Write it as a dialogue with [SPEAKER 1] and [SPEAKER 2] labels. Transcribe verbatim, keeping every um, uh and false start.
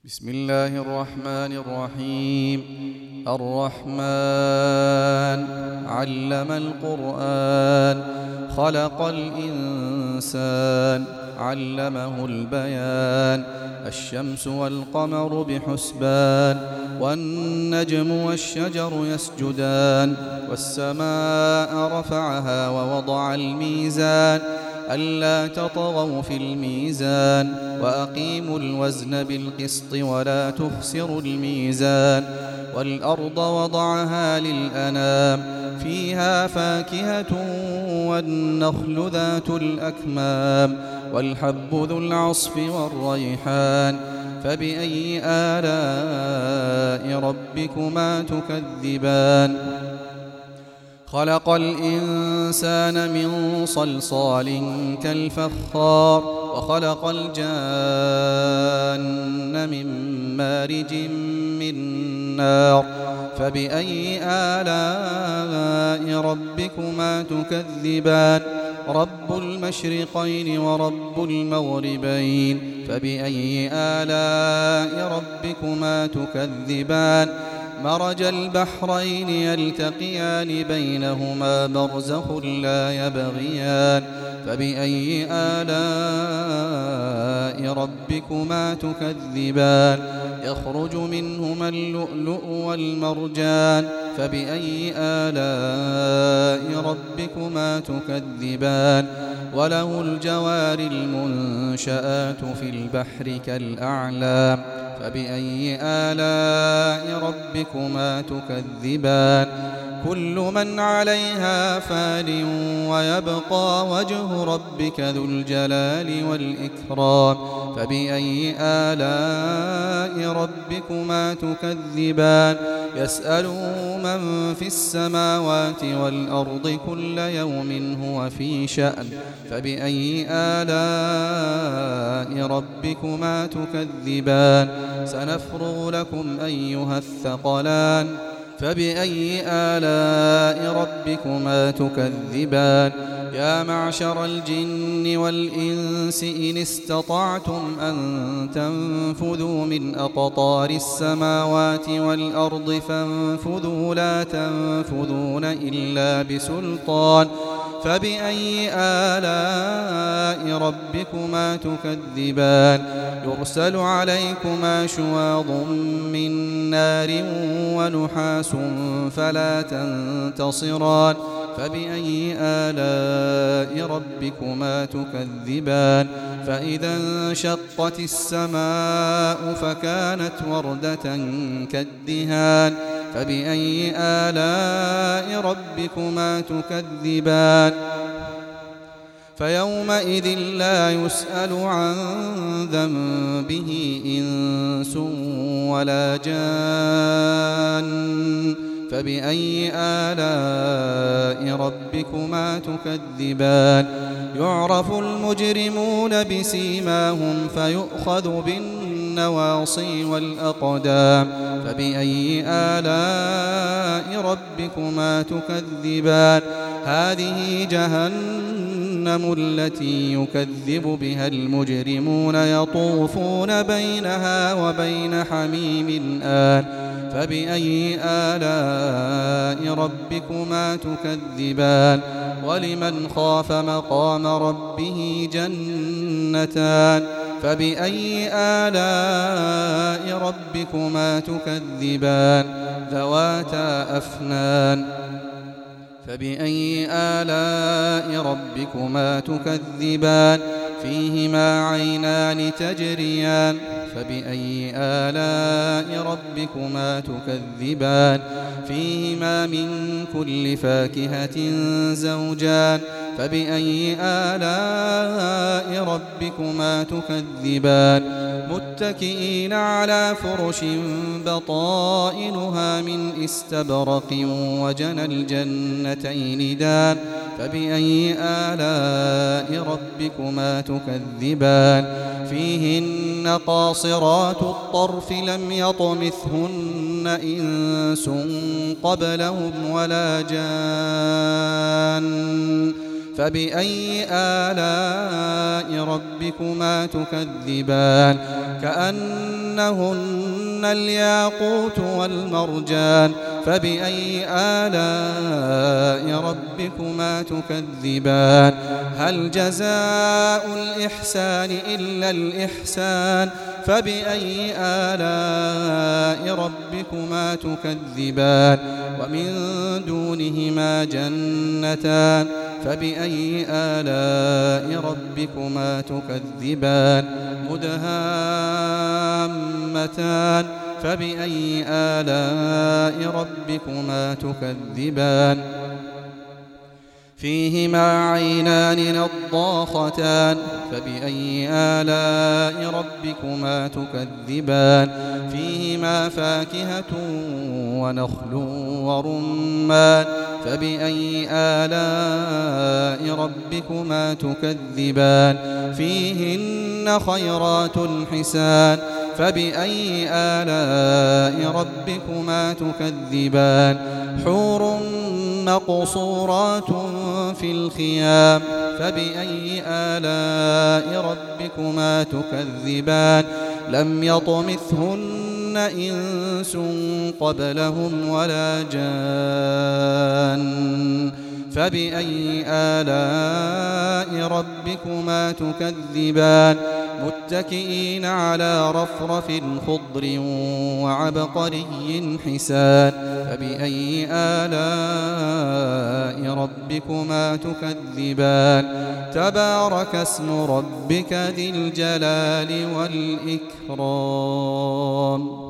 [SPEAKER 1] بسم الله الرحمن الرحيم. الرحمن علم القرآن، خلق الإنسان، علمه البيان. الشمس والقمر بحسبان، والنجم والشجر يسجدان. والسماء رفعها ووضع الميزان، ألا تطغوا في الميزان، وأقيموا الوزن بالقسط ولا تخسروا الميزان. والأرض وضعها للأنام، فيها فاكهة والنخل ذات الأكمام، والحب ذو العصف والريحان. فبأي آلاء ربكما تكذبان؟ خلق الإنسان من صلصال كالفخار، وخلق الجان من مارج من نار. فبأي آلاء ربكما تكذبان؟ رب المشرقين ورب المغربين. فبأي آلاء ربكما تكذبان؟ مرج البحرين يلتقيان، بينهما برزخ لا يبغيان. فبأي آلاء ربكما تكذبان؟ يخرج منهما اللؤلؤ والمرجان. فبأي آلاء ربكما تكذبان؟ وله الجوار المنشآت في البحر كالأعلام. فبأي آلاء ربكما تكذبان؟ كل من عليها فان، ويبقى وجه ربك ذو الجلال والإكرام. فبأي آلاء ربكما تكذبان؟ يسأله من في السماوات والأرض كل يوم هو في شأن. فبأي آلاء ربكما تكذبان؟ سنفرغ لكم أيها الثقلان. فبأي آلاء ربكما تكذبان؟ يا معشر الجن والإنس إن استطعتم أن تنفذوا من أقطار السماوات والأرض فانفذوا لا تنفذون إلا بسلطان. فبأي آلاء ربكما تكذبان؟ يرسل عليكما شواظ من نار ونحاس فلا تنتصران. فبأي آلاء ربكما تكذبان؟ فإذا انشقت السماء فكانت وردة كالدهان. فبأي آلاء ربكما تكذبان؟ فيومئذ لا يسأل عن ذنبه إنس ولا جان. فبأي آلاء ربكما تكذبان؟ يعرف المجرمون بسيماهم فيؤخذ بالنواصي والأقدام. فبأي آلاء ربكما تكذبان؟ هذه جهنم التي يكذب بها المجرمون، يطوفون بينها وبين حميم آن. فبأي آلاء ربكما تكذبان؟ ولمن خاف مقام ربه جنتان. فبأي آلاء ربكما تكذبان؟ ذواتا أفنان. فبأي آلاء ربكما تكذبان؟ فيهما عينان تجريان. فبأي آلاء ربكما تكذبان؟ فيهما من كل فاكهة زوجان. فبأي آلاء ربكما تكذبان؟ متكئين على فرش بطائنها من استبرق، وجنى الجنتين دان. فبأي آلاء ربكما تكذبان؟ فيهن قاصرات الطرف لم يطمثهن إنس قبلهم ولا جان. فبأي آلاء ربكما تكذبان كأنهن الياقوت والمرجان فبأي آلاء ربكما تكذبان هل جزاء الإحسان إلا الإحسان فبأي آلاء ربكما تكذبان ومن دونهما جنتان فبأي آلاء ربكما تكذبان مدهامتان فبأي آلاء ربكما تكذبان فيهما عينان نضاختان فبأي آلاء ربكما تكذبان فيهما فاكهة ونخل ورمان فبأي آلاء ربكما تكذبان فيهن خيرات حسان فبأي آلاء ربكما تكذبان حور مقصورات في الخيام فبأي آلاء ربكما تكذبان لم يطمثهن إنس قبلهم ولا جان فبأي آلاء ربكما تكذبان متكئين على رفرف خضر وعبقري حسان فبأي آلاء ربكما تكذبان تبارك اسم ربك ذي الجلال والإكرام.